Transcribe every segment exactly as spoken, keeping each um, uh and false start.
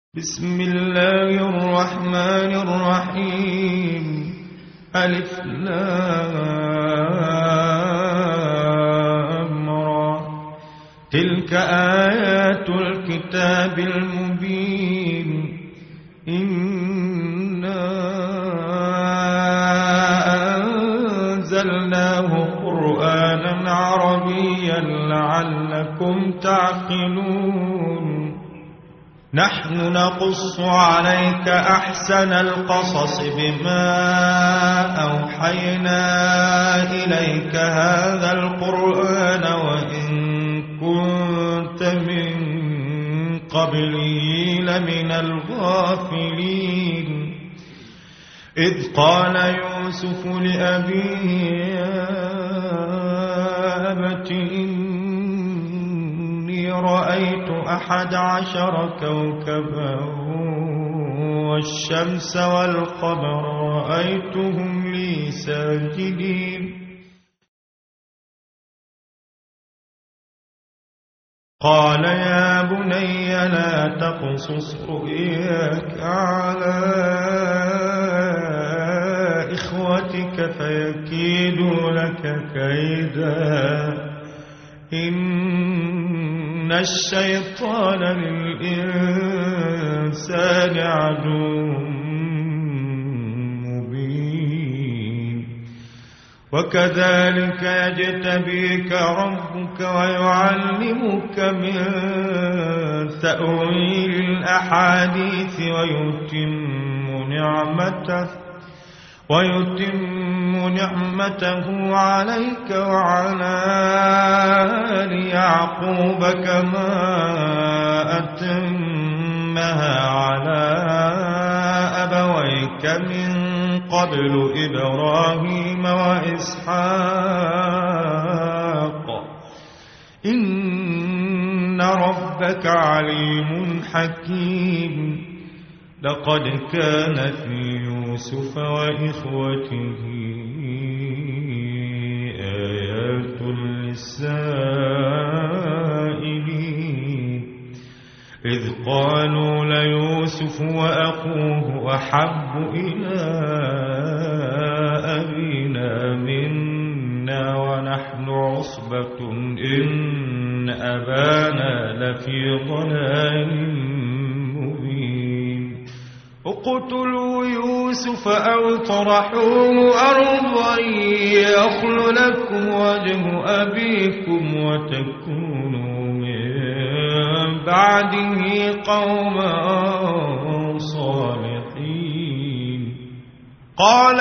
بسم الله الرحمن الرحيم. ألف لام را. تلك آيات الكتاب المبين. إنا أنزلناه قرآنا عربيا لعلكم تعقلون. نحن نقص عليك أحسن القصص بما أوحينا إليك هذا القرآن وإن كنت من قبله لمن الغافلين. إذ قال يوسف لأبيه يا أبت إني رأيت أحد عشر كوكبا والشمس والقمر رأيتهم لي ساجدين. قال يا بني لا تقصص رؤياك على إخوتك فيكيدوا لك كيدا. إن الشيطان للإنسان عدو مبين. وكذلك يجتبيك ربك ويعلمك من تأويل الأحاديث ويتم نعمته ويتم نعمته عليك وعلى آل يعقوب كما أتمها على أبويك من قبل إبراهيم وإسحاق إن ربك عليم حكيم. لقد كان في يوسف وإخوته آيات للسائلين. إذ قالوا ليوسف وأخوه أحب إلى أبينا منا ونحن عصبة إن أبانا لفي ضلال مبين. اقتلوا يوسف أو طرحوه أرضا يخل لكم وجه أبيكم وتكونوا من بعده قوما صالحين. قال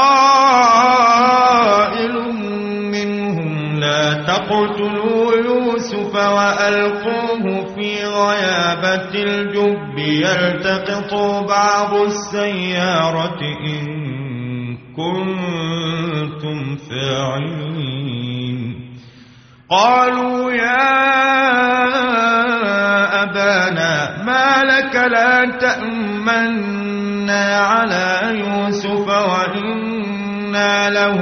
قائل منهم لا تقتلوا يوسف وألقوه في غيابة الجب يلتقطوا بعض السيارة إن كنتم فاعلين. قالوا يا أبانا ما لك لا تأمنا على يوسف وإنا له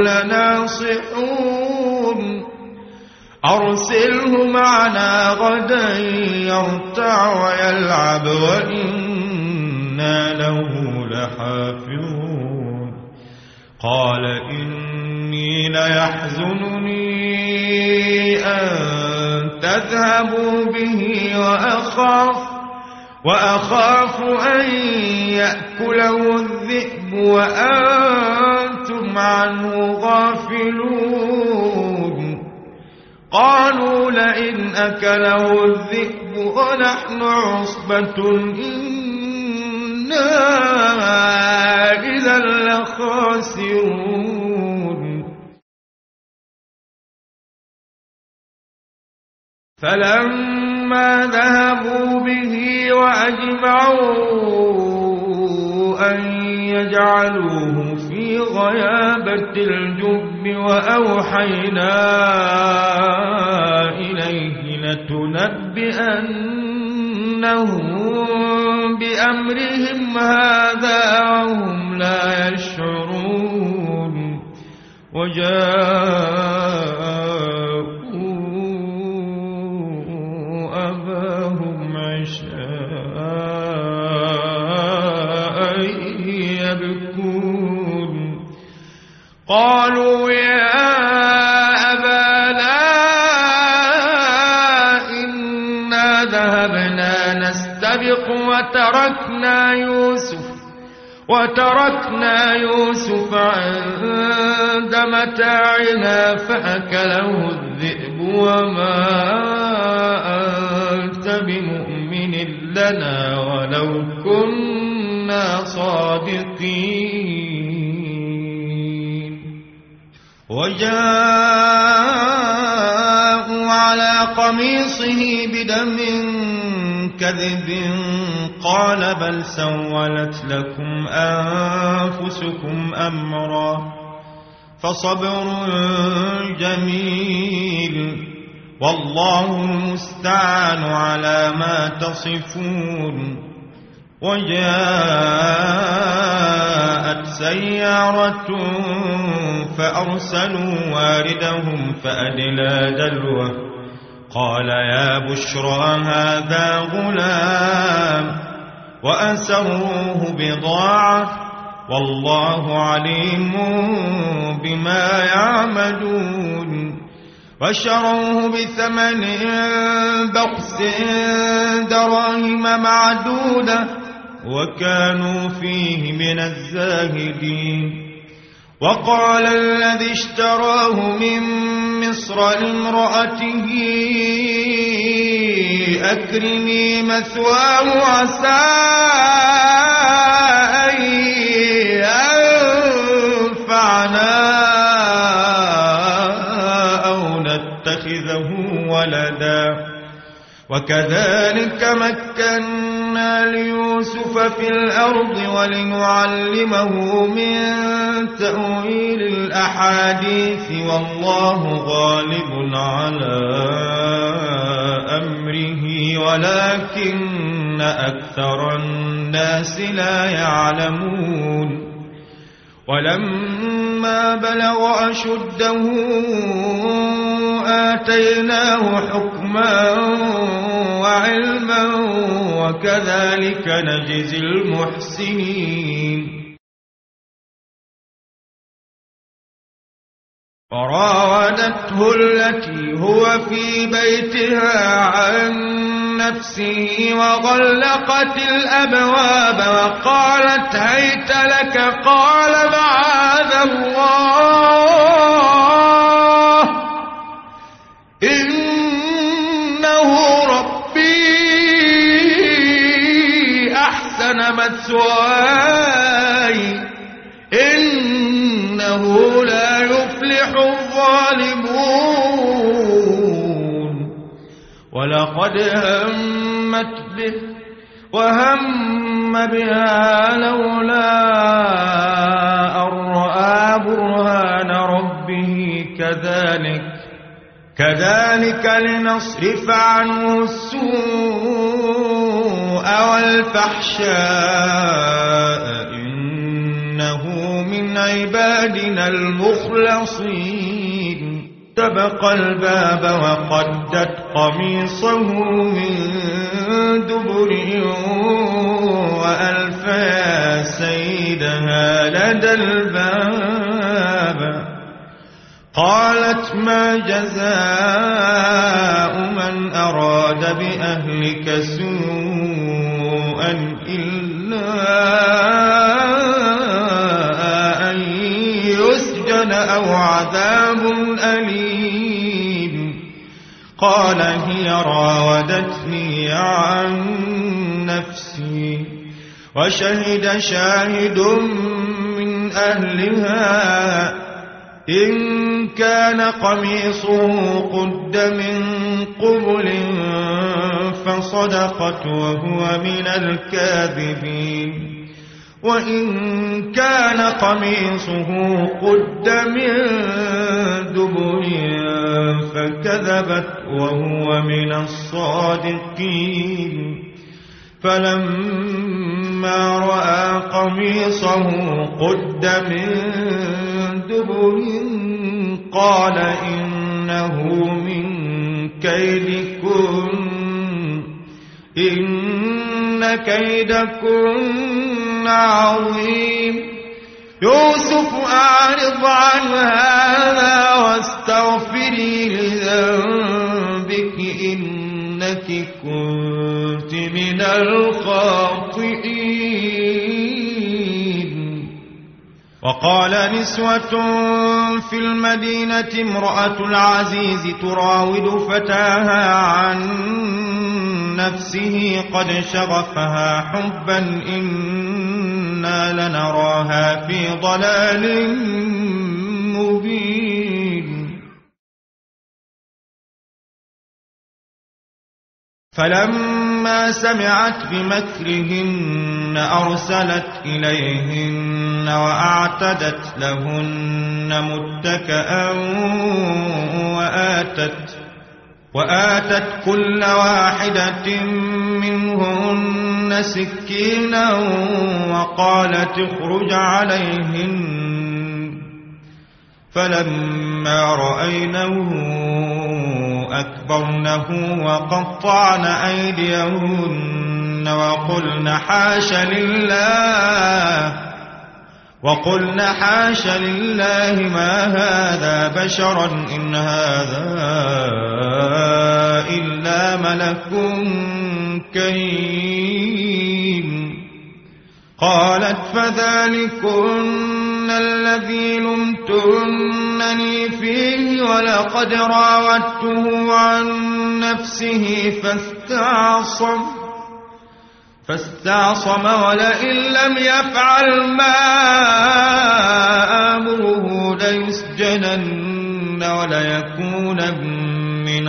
لناصحون. أرسله معنا غدا يرتع ويلعب وإنا له لحافظون. قال إني ليحزنني أن تذهبوا به وأخاف وأخاف أن يأكله الذئب وأنتم عنه غافلون. قالوا لئن أكله الذئب ونحن عصبة إنا إذا لخاسرون. فلما ذهبوا به وأجمعوا أن يجعلوه في غيابة الجب وأوحينا إليه لتنبئنهم بأمرهم هذا وهم لا يشعرون. وجاءوا أباهم عشاء يبكون قالوا يا أبانا إنا ذهبنا نستبق وتركنا يوسف وتركنا يوسف عند متاعنا فأكله الذئب وما أنت بمؤمن لنا ولو كنا صادقين وجاءوا على قميصه بدم كذب قال بل سولت لكم أنفسكم أمرا فصبر جميل والله المستعان على ما تصفون وجاءت سيارة فأرسلوا واردهم فأدلى دلوه قال يا بشرى هذا غلام وأسروه بضاعة والله عليم بما يعملون وشروه بثمن بخس دراهم معدودة وكانوا فيه من الزاهدين وقال الذي اشتراه من مصر لامرأته أكرمي مثواه عسى أن ينفعنا أو نتخذه ولدا وكذلك مكنا ليوسف في الأرض ولنعلمه من تأويل الأحاديث والله غالب على أمره ولكن أكثر الناس لا يعلمون ولما بلغ أشده آتيناه حكما وعلما وكذلك نجزي المحسنين وراودته التي هو في بيتها عن نفسه وغلقت الأبواب وقالت هيت لك قال معاذ الله إنه ربي أحسن مثواي إنه لا يفلح الظالمون ولقد همت به وهم بها لولا أن رأى برهان ربه كذلك كذلك لنصرف عنه السوء والفحشاء إنه من عبادنا المخلصين سبق الباب وقدت قميصه من دبر وألف يا سيدها لدى الباب قالت ما جزاء من أراد بأهلك سوءا إلا أن يسجن أو عذاب أليم قال هي راودتني عن نفسي وشهد شاهد من أهلها إن كان قميصه قد من قبل فصدقت وهو من الكاذبين وإن كان قميصه قد من دبر فكذبت وهو من الصادقين فلما رأى قميصه قد من دبر قال إنه من كيدكن إن كيدكن عظيم يوسف أعرض عن هذا واستغفري لذنبك إنك كنت من الخاطئين. وقال نسوة في المدينة امرأة العزيز تراود فتاها عن نفسه قد شغفها حبا إنا لنراها في ضلال مبين. فلما سمعت بمكرهن أرسلت إليهن وأعتدت لهن متكئا وآتت وآتت كل واحدة منهن سكينا وقالت اخرج عليهن. فلما رأينه أكبرنه وقطعن أيديهن وقلن حاش لله وقلن حاش لله ما هذا بشرا إن هذا إلا ملك كريم. قالت فذلكن الذي لمتنني فيه ولقد راودته عن نفسه فاستعصم فاستعصم ولئن لم يفعل ما آمره ليسجنن وليكون من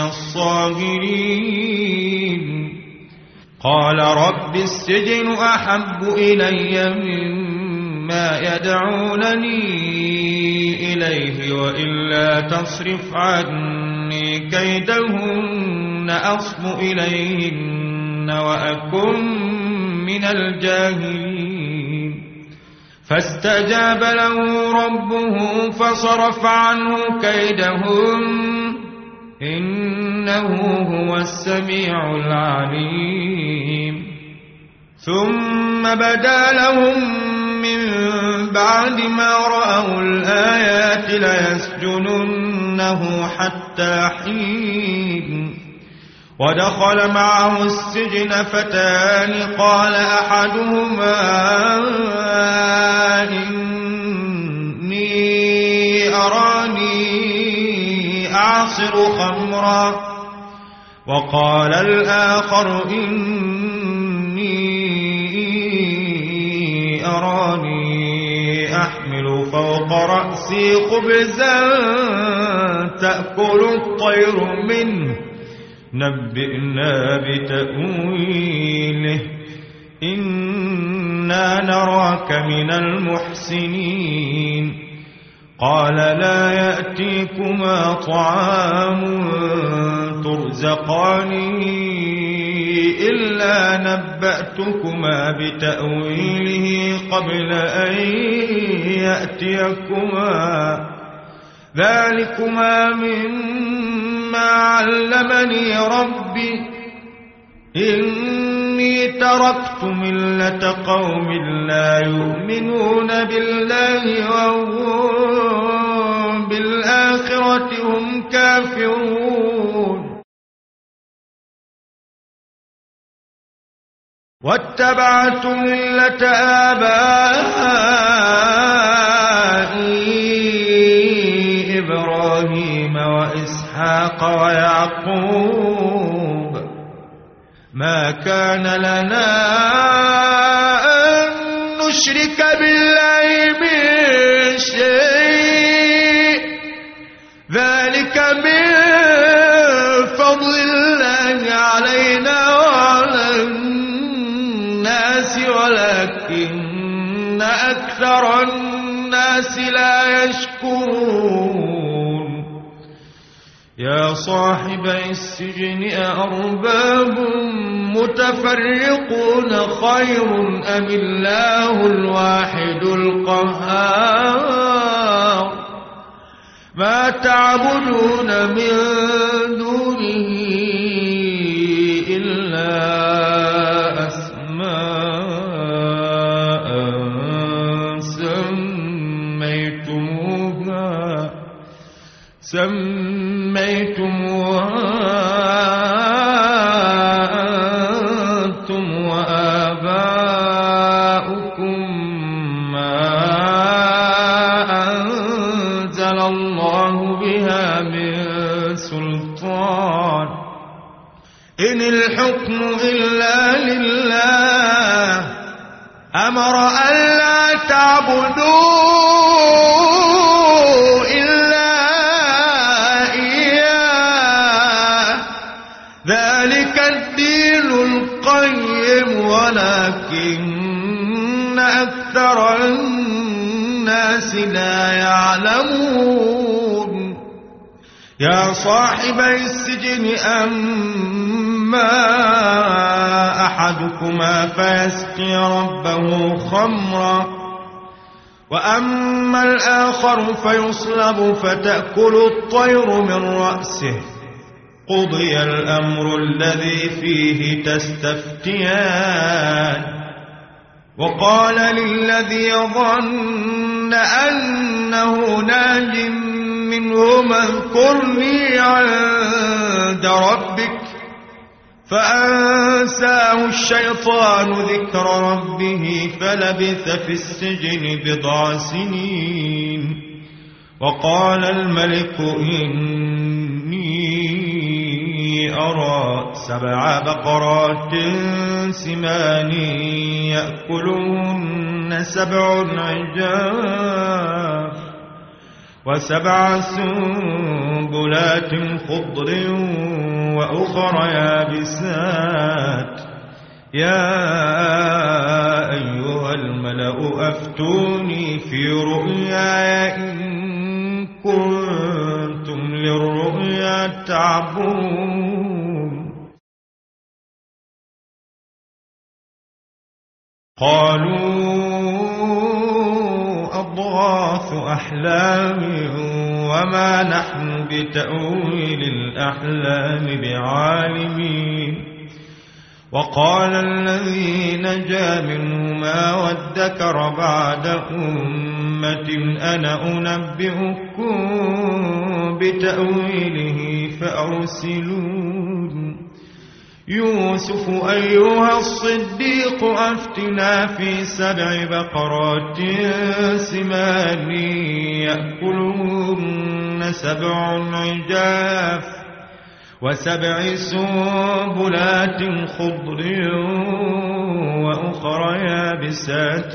الصاغرين. قال رب السجن أحب إلي مما يدعونني إليه وإلا تصرف عني كيدهن أصب إليهن وأكن من الجاهلين. فاستجاب له ربه فصرف عنه كيدهن إنه هو السميع العليم. ثم بدا لهم من بعد ما رأوا الآيات ليسجننه حتى حين. ودخل معه السجن فتان قال أحدهما إني أراني أعصر خمرا وقال الآخر إني أراني أحمل فوق رأسي خبزا تأكل الطير منه نبئنا بتأويله إنا نراك من المحسنين. قال لا يأتيكما طعام ترزقانه إلا نبأتكما بتأويله قبل أن يأتيكما ذلكما مما علمني ربي إني تركت ملة قوم لا يؤمنون بالله وهم بالآخرة هم كافرون. واتبعت ملة آبائي إبراهيم وإسحاق ويعقوب ما كان لنا أن نشرك بالله من شيء ذلك من فضل الله علينا وعلى الناس ولكن أكثر الناس لا يشكرون. يا صاحبي السجن أأرباب متفرقون خير أم الله الواحد القهار ما تعبدون من دونه إلا سميتموها أنتم وآباؤكم ما أنزل الله بها من سلطان إن الحكم إلا لله أمر ألا تعبدوا إلا إياه ذلك الدين القيم ولكن أكثر الناس لا يعلمون يا صاحبي السجن أما أحدكما فيسقي ربه خمرا وأما الآخر فيصلب فتأكل الطير من رأسه قضي الأمر الذي فيه تستفتيان وقال للذي ظن أنه ناج منهما اذكرني عند ربك فأنساه الشيطان ذكر ربه فلبث في السجن بضع سنين وقال الملك إني أرى سبع بقرات سمان يأكلهن سبع عجاف وسبع سنبلات خضر وأخر يابسات يا أيها الملأ أفتوني في رؤياي إن كنتم للرؤيا تعبرون قالوا أضغاث أحلام وما نحن بتأويل الأحلام بعالمين وقال الذي نجا منهما وادكر بعد أمة أنا أنبئكم بتأويله فأرسلون يوسف أيها الصديق أفتنا في سبع بقرات سمان يأكلهن سبع عجاف وسبع سنبلات خضر وأخر يابسات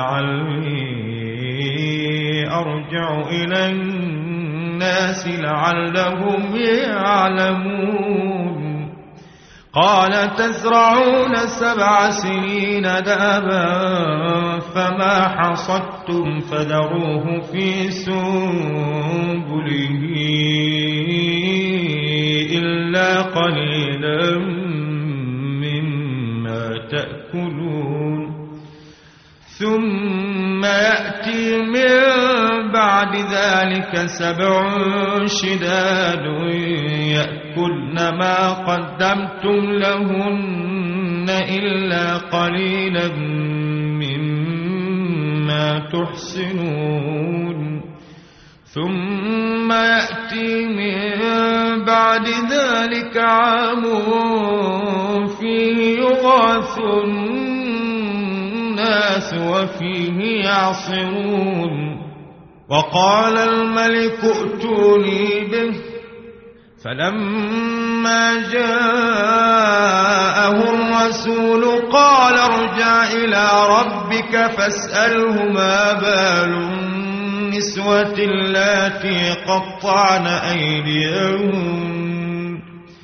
لعلي أرجع إلى الناس لعلهم يعلمون قال تزرعون سبع سنين دابا فما حصدتم فذروه في سنبله إلا قليلا مما تأكلون ثم يأتي من بعد ذلك سبع شداد يأكلن ما قدمتم لهن إلا قليلا مما تحسنون ثم يأتي من بعد ذلك عام فيه يغاث الناس وفيه يعصرون وقال الملك ائتوني به فلما جاءه الرسول قال ارجع إلى ربك فاسأله ما بال النسوة اللاتي قطعن أيديهن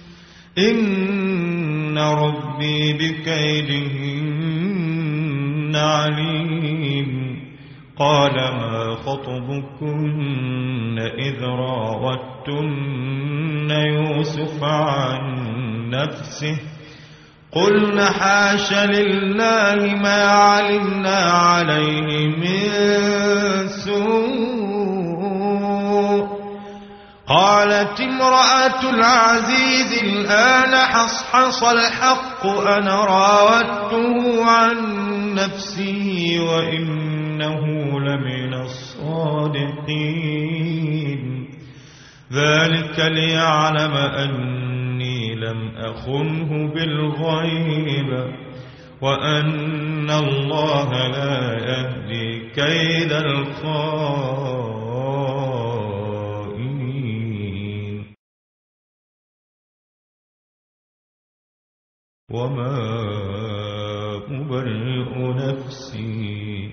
إن ربي بكيدهن عليم قال ما خطبكن إذ راوتن يوسف عن نفسه قلن حاش لله ما علمنا عليه من سوء قالت امرأة العزيز الآن حصحص الحق أنا راودته عن نفسه وإن إنه لمن الصادقين ذلك ليعلم أني لم أخنه بالغيب وأن الله لا يهدي كيد الخائنين. وما أبرئ نفسي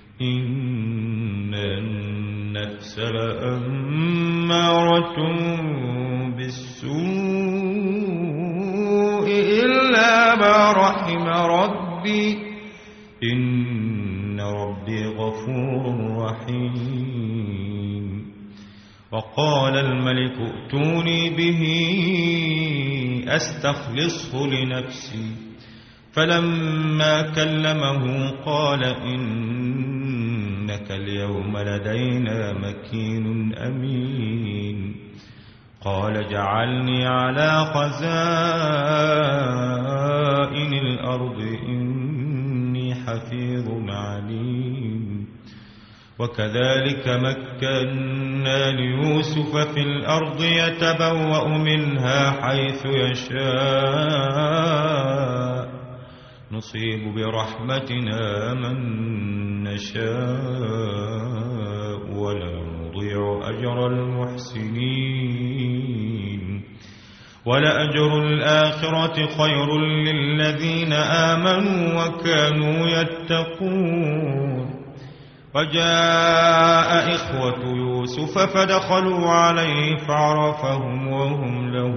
إن النفس لأمارة بالسوء إلا ما رحم ربي إن ربي غفور رحيم. وقال الملك ائتوني به أستخلصه لنفسي فلما كلمه قال إنك اليوم لدينا مكين أمين. قال اجعلني على خزائن الأرض إني حفيظ عليم. وكذلك مكنا ليوسف في الأرض يتبوأ منها حيث يشاء نصيب برحمتنا من نشاء ولا نضيع أجر المحسنين. ولأجر الآخرة خير للذين آمنوا وكانوا يتقون. وجاء إخوة يوسف فدخلوا عليه فعرفهم وهم له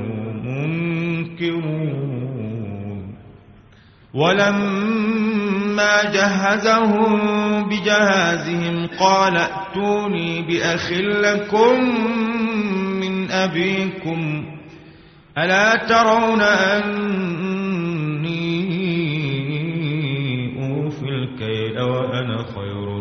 منكرون. ولما جهزهم بجهازهم قال ائتوني بأخ لكم من أبيكم ألا ترون أني أوفي الكيل وأنا خير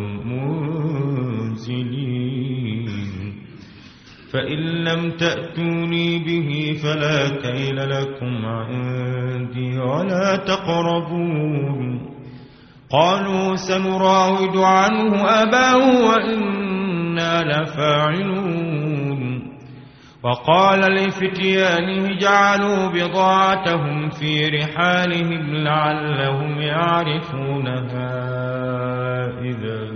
المنزلين. فإن لم تأتوني به فلا كيل لكم عندي ولا تقربون. قالوا سنراود عنه أباه وإنا لفاعلون. وقال لفتيانه جعلوا بضاعتهم في رحالهم لعلهم يعرفونها إذا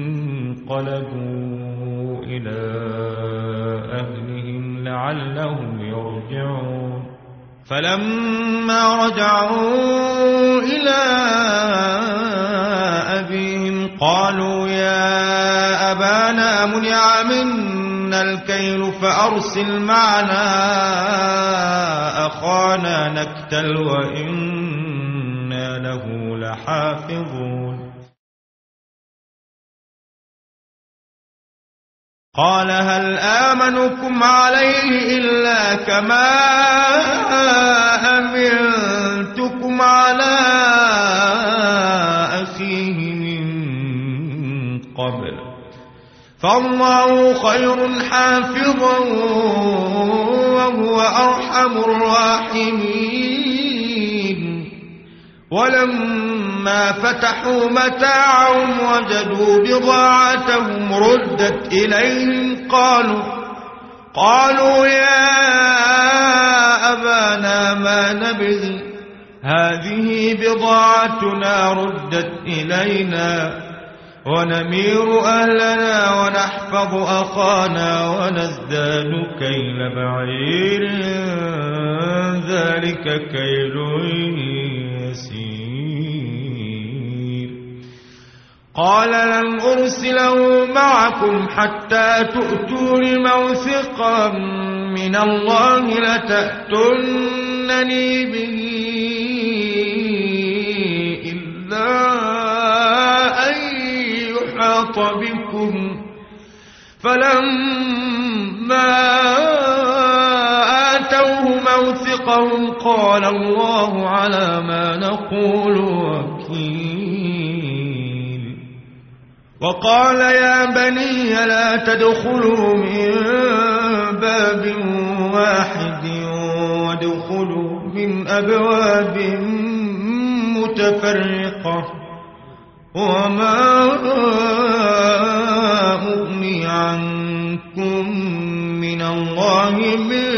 انقلبوا إلى أهلهم لعلهم يرجعون. فلما رجعوا إلى أبيهم قالوا يا أبانا منع منا الكيل فأرسل معنا أخانا نكتل وإنا له لحافظون. قال هل آمنكم عليه إلا كما أمنتكم على أخيه من قبل فالله خير حافظا وهو أرحم الراحمين. ولما فتحوا متاعهم وجدوا بضاعتهم ردت إليهم قالوا قالوا يا أبانا ما نبغي هذه بضاعتنا ردت إلينا ونمير أهلنا ونحفظ أخانا ونزداد كيل بعير ذلك كيل يسير. قال لن أرسله معكم حتى تؤتون موثقا من الله لتأتونني به إلا أن يحاط بكم. فلما آتوه موثقهم قال الله على ما نقول وكيل. وقال يا بني لا تدخلوا من باب واحد وادخلوا من أبواب متفرقة وما أغني عنكم من الله الله من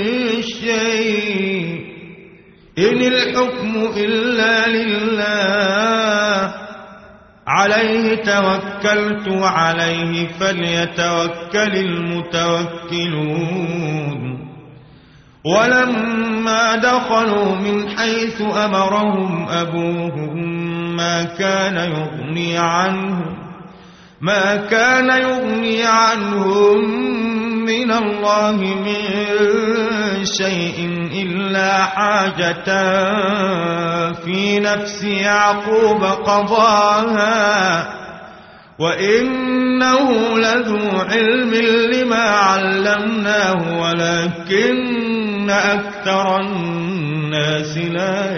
شيء إن الحكم إلا لله عليه توكلت وعليه فليتوكل المتوكلون ولما دخلوا من حيث أمرهم أبوهم ما كان يغني عنهم ما كان يغني عنهم من الله من شيء إلا حاجة في نفس يعقوب قضاها وإنه لذو علم لما علمناه ولكن أكثر الناس لا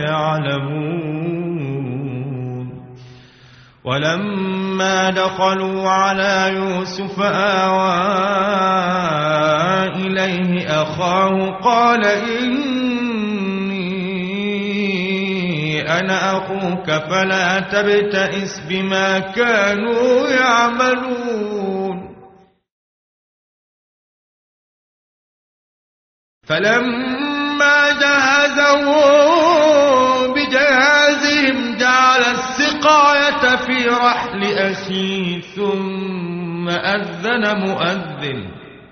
يعلمون ولما دخلوا على يوسف آوى إليه أخاه قال إني أنا أخوك فلا تبتئس بما كانوا يعملون فلما جهزهم بجهازهم جعل السقاية في رحل أخيه ثم أذن مؤذن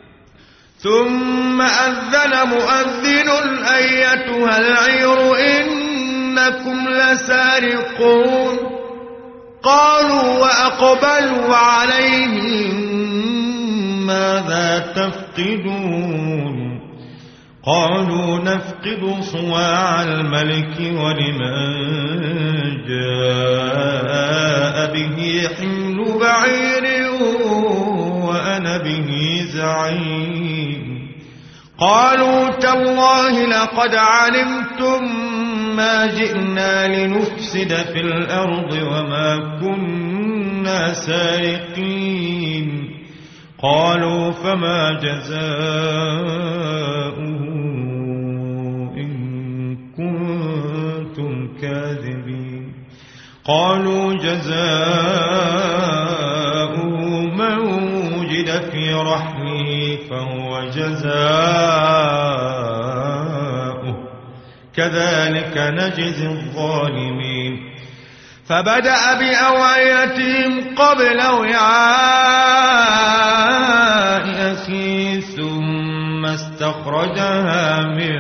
ثم أذن مؤذن أيتها العير إنكم لسارقون قالوا وأقبلوا عليهم ماذا تفقدون قالوا نفقد صواع الملك ولمن جاء به حمل بعير وأنا به زعيم قالوا تالله لقد علمتم ما جئنا لنفسد في الأرض وما كنا سارقين قالوا فما جزاؤه كنتم كاذبين قالوا جزاؤه من وجد في رحله فهو جزاؤه كذلك نجزي الظالمين فبدأ بأوعيتهم قبل وعاء أخيه ثم استخرجها من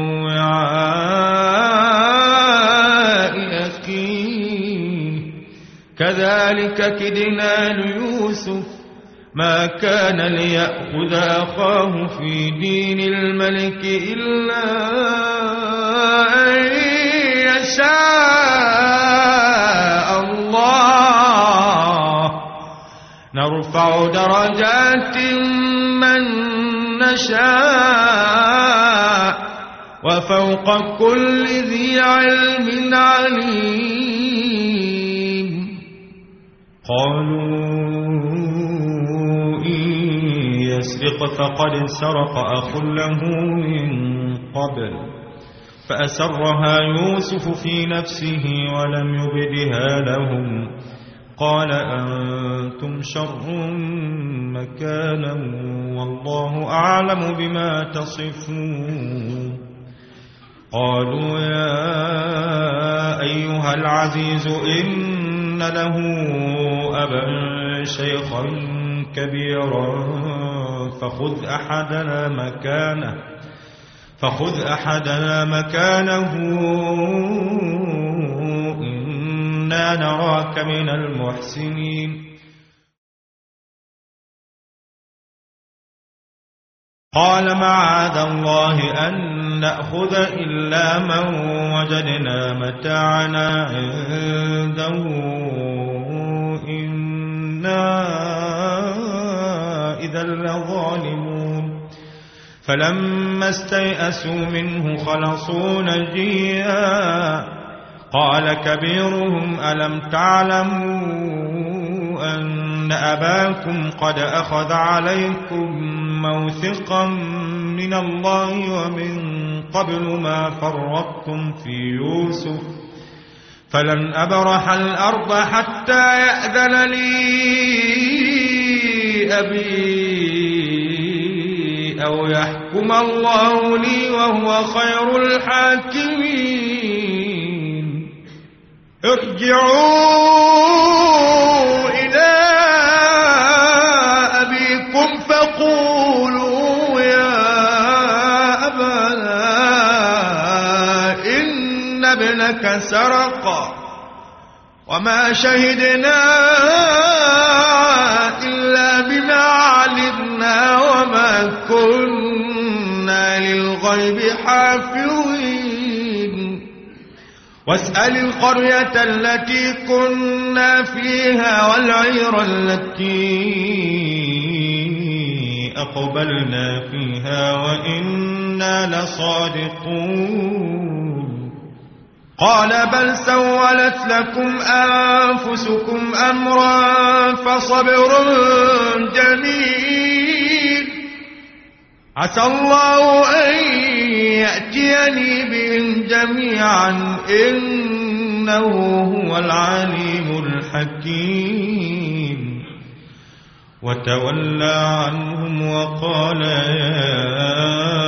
وعاء أخيه كذلك كدنا ليوسف ما كان ليأخذ أخاه في دين الملك إلا أن يشاء الله نرفع درجات من نشاء وفوق كل ذي علم عليم قالوا إن يسرق فقد سرق أخ له من قبل فأسرها يوسف في نفسه ولم يبدها لهم قال أنتم شر مكانا والله أعلم بما تصفون قالوا يا أيها العزيز إن له أبا شيخا كبيرا فخذ أحدنا مكانه فخذ أحدنا مكانه إنا نراك من المحسنين قال معاذ الله أن نأخذ إلا من وجدنا متاعنا عنده إنا إذا لظالمون فلما استيئسوا منه خلصوا نجيا قال كبيرهم ألم تعلموا أن أباكم قد أخذ عليكم موثقا من الله ومن قبل ما فرطتم في يوسف فلن أبرح الأرض حتى يأذن لي أبي أو يحكم الله لي وهو خير الحاكمين ارجعوا إلى أبيكم فقولوا يا أبانا إن ابنك سرق وما شهدنا إلا بما علمنا وما كنا للغيب حافظين واسأل القرية التي كنا فيها والعير التي أقبلنا فيها وإنا لصادقون قال بل سولت لكم أنفسكم أمرا فصبر جميل عسى الله أن يأتيني بهم جميعا إنه هو العليم الحكيم وتولى عنهم وقال يا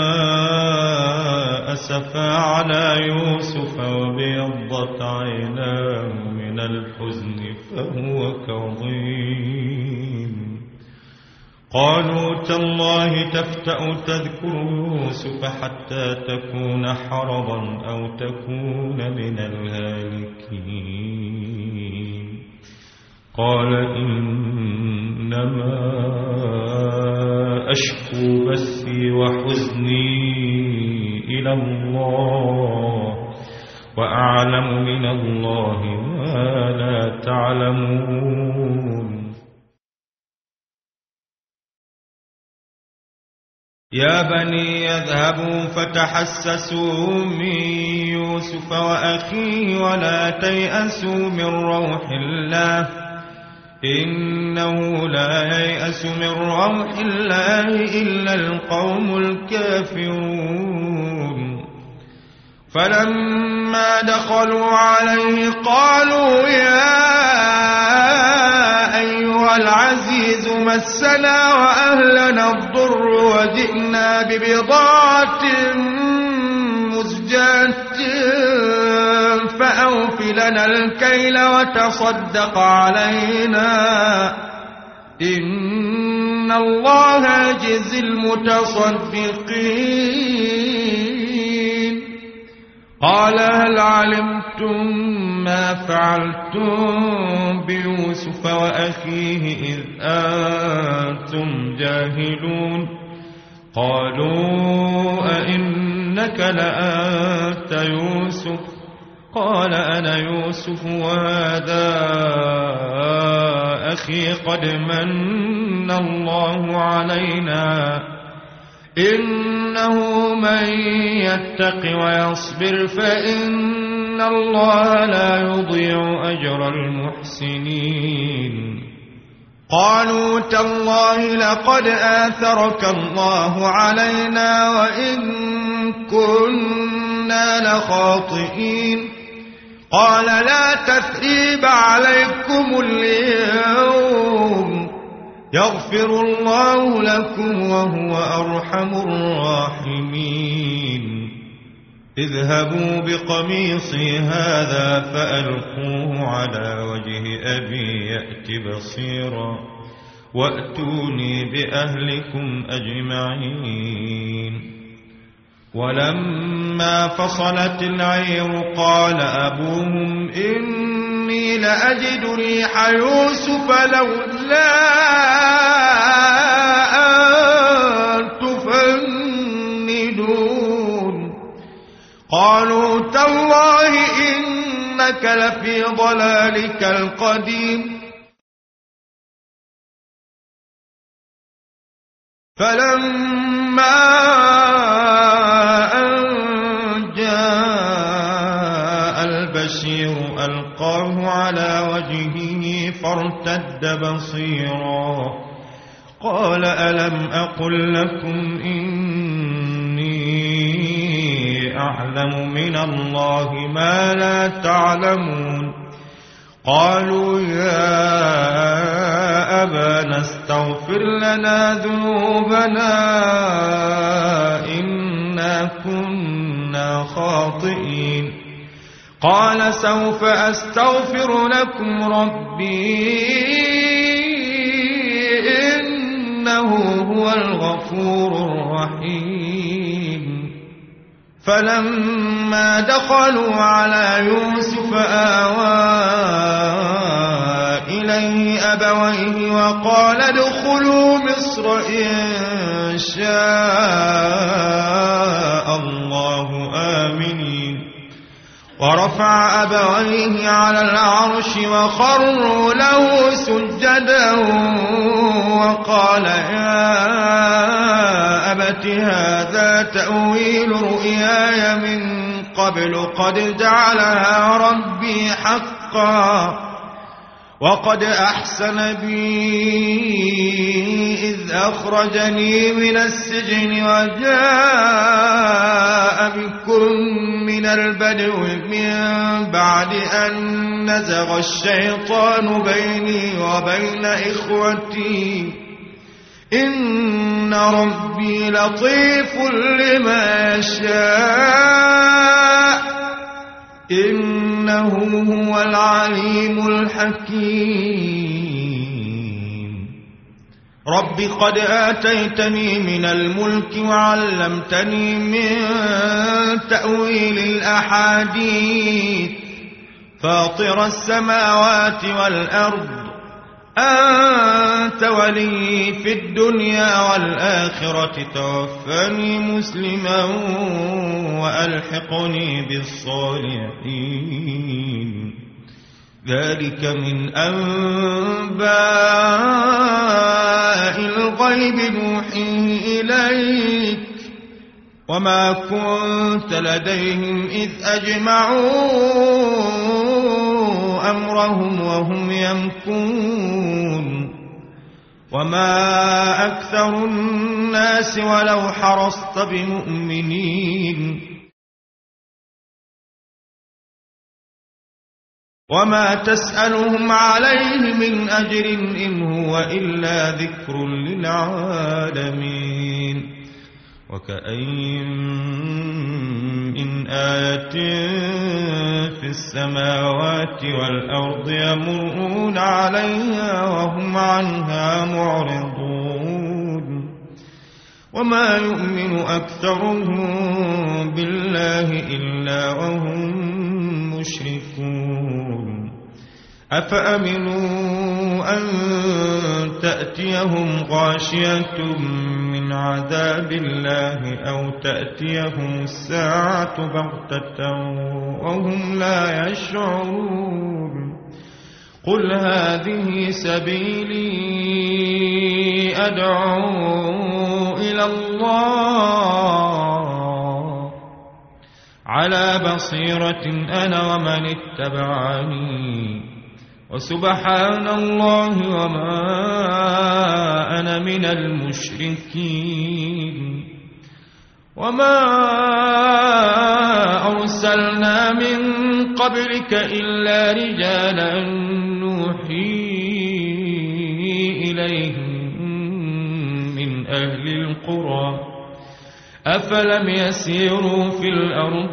أسفا على يوسف وابيضت عيناه من الحزن فهو كظيم قالوا تالله تفتأ تذكر يوسف حتى تكون حرضا أو تكون من الهالكين قال إنما أشكو بثي وحزني إلى الله وأعلم من الله ما لا تعلمون يا بني يذهبوا فتحسسوا من يوسف وأخيه ولا تيأسوا من روح الله إنه لا ييأس من روح الله إلا القوم الكافرون فلما دخلوا عليه قالوا يا أيها العزيز مسنا وأهلنا الضر وجئنا ببضاعة مزجاة فأوف لنا الكيل وتصدق علينا إن الله يجزي المتصدقين قال هل علمتم ما فعلتم بيوسف وأخيه إذ أنتم جاهلون قالوا أئنك لأنت يوسف قال أنا يوسف وهذا أخي قد من الله علينا إنه من يتق ويصبر فإن الله لا يضيع أجر المحسنين قالوا تالله لقد آثرك الله علينا وإن كنا لخاطئين قال لا تثريب عليكم اليوم يغفر الله لكم وهو أرحم الراحمين اذهبوا بقميصي هذا فألقوه على وجه أبي يأت بصيرا وأتوني بأهلكم أجمعين ولما فصلت العير قال أبوهم إني لأجد ريح يوسف لولا أن تفندون قالوا تالله إنك لفي ضلالك القديم فلما البشير ألقاه على وجهه فارتد بصيرا قال ألم أقل لكم إني أعلم من الله ما لا تعلمون قالوا يا أبانا استغفر واغفر لنا ذنوبنا إنا كنا خاطئين. قال سوف أستغفر لكم ربي إنه هو الغفور الرحيم. فلما دخلوا على يوسف آوى إليه أبويه وقال ادخلوا مصر إن شاء الله آمنين. ورفع أبويه على العرش وخروا له سجدا وقال يا أبت هذا تأويل رؤياي من قبل قد جعلها ربي حقا وقد أحسن بي إذ أخرجني من السجن وجاء بكم من البدو من بعد أن نزغ الشيطان بيني وبين إخوتي إن ربي لطيف لما يشاء إنه هو العليم الحكيم. رب قد آتيتني من الملك وعلمتني من تأويل الأحاديث فاطر السماوات والأرض أنت ولي في الدنيا والآخرة توفني مسلما وألحقني بالصالحين. ذلك من أنباء الغيب نوحيه إليك وما كنت لديهم إذ أجمعوا أمرهم وهم يمكرون. وما أكثر الناس ولو حرصت بمؤمنين وما تسألهم عليه من أجر إن هو إلا ذكر للعالمين. وكأين من آية في السماوات والأرض يمرون عليها وهم عنها معرضون وما يؤمن أكثرهم بالله إلا وهم مشركون. أفأمنوا أن تأتيهم غاشية من عذاب الله أو تأتيهم الساعة بغتة وهم لا يشعرون. قل هذه سبيلي أدعو إلى الله على بصيرة أنا ومن اتبعني وسبحان الله وما أنا من المشركين. وما أرسلنا من قبلك إلا رجالا نوحي إليهم من أهل القرى أفلم يسيروا في الأرض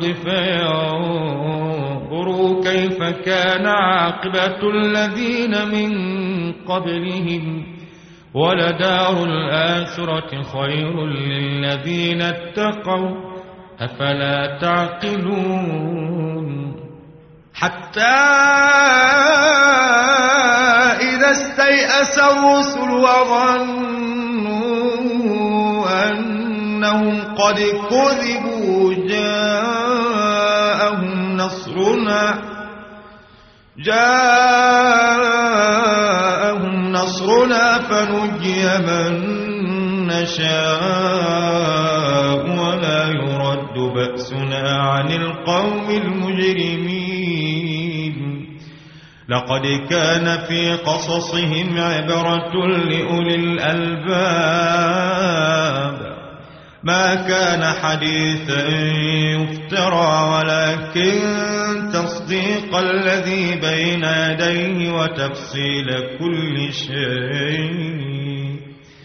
فينظروا كيف كان عاقبة الذين من قبلهم ولدار الآخرة خير للذين اتقوا أفلا تعقلون. حتى إذا استيأس الرسل وظنوا أنهم قد كذبوا جاءهم نصرنا جاءهم نصرنا فنجي من نشاء ولا يرد بأسنا عن القوم المجرمين. لقد كان في قصصهم عبرة لأولي الألباب ما كان حديثا يفترى ولكن تصديق الذي بين يديه وتفصيل كل شيء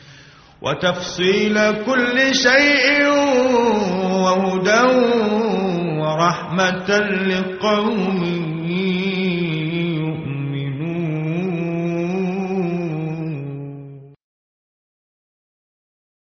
وتفصيل كل شيء وهدى ورحمة لقوم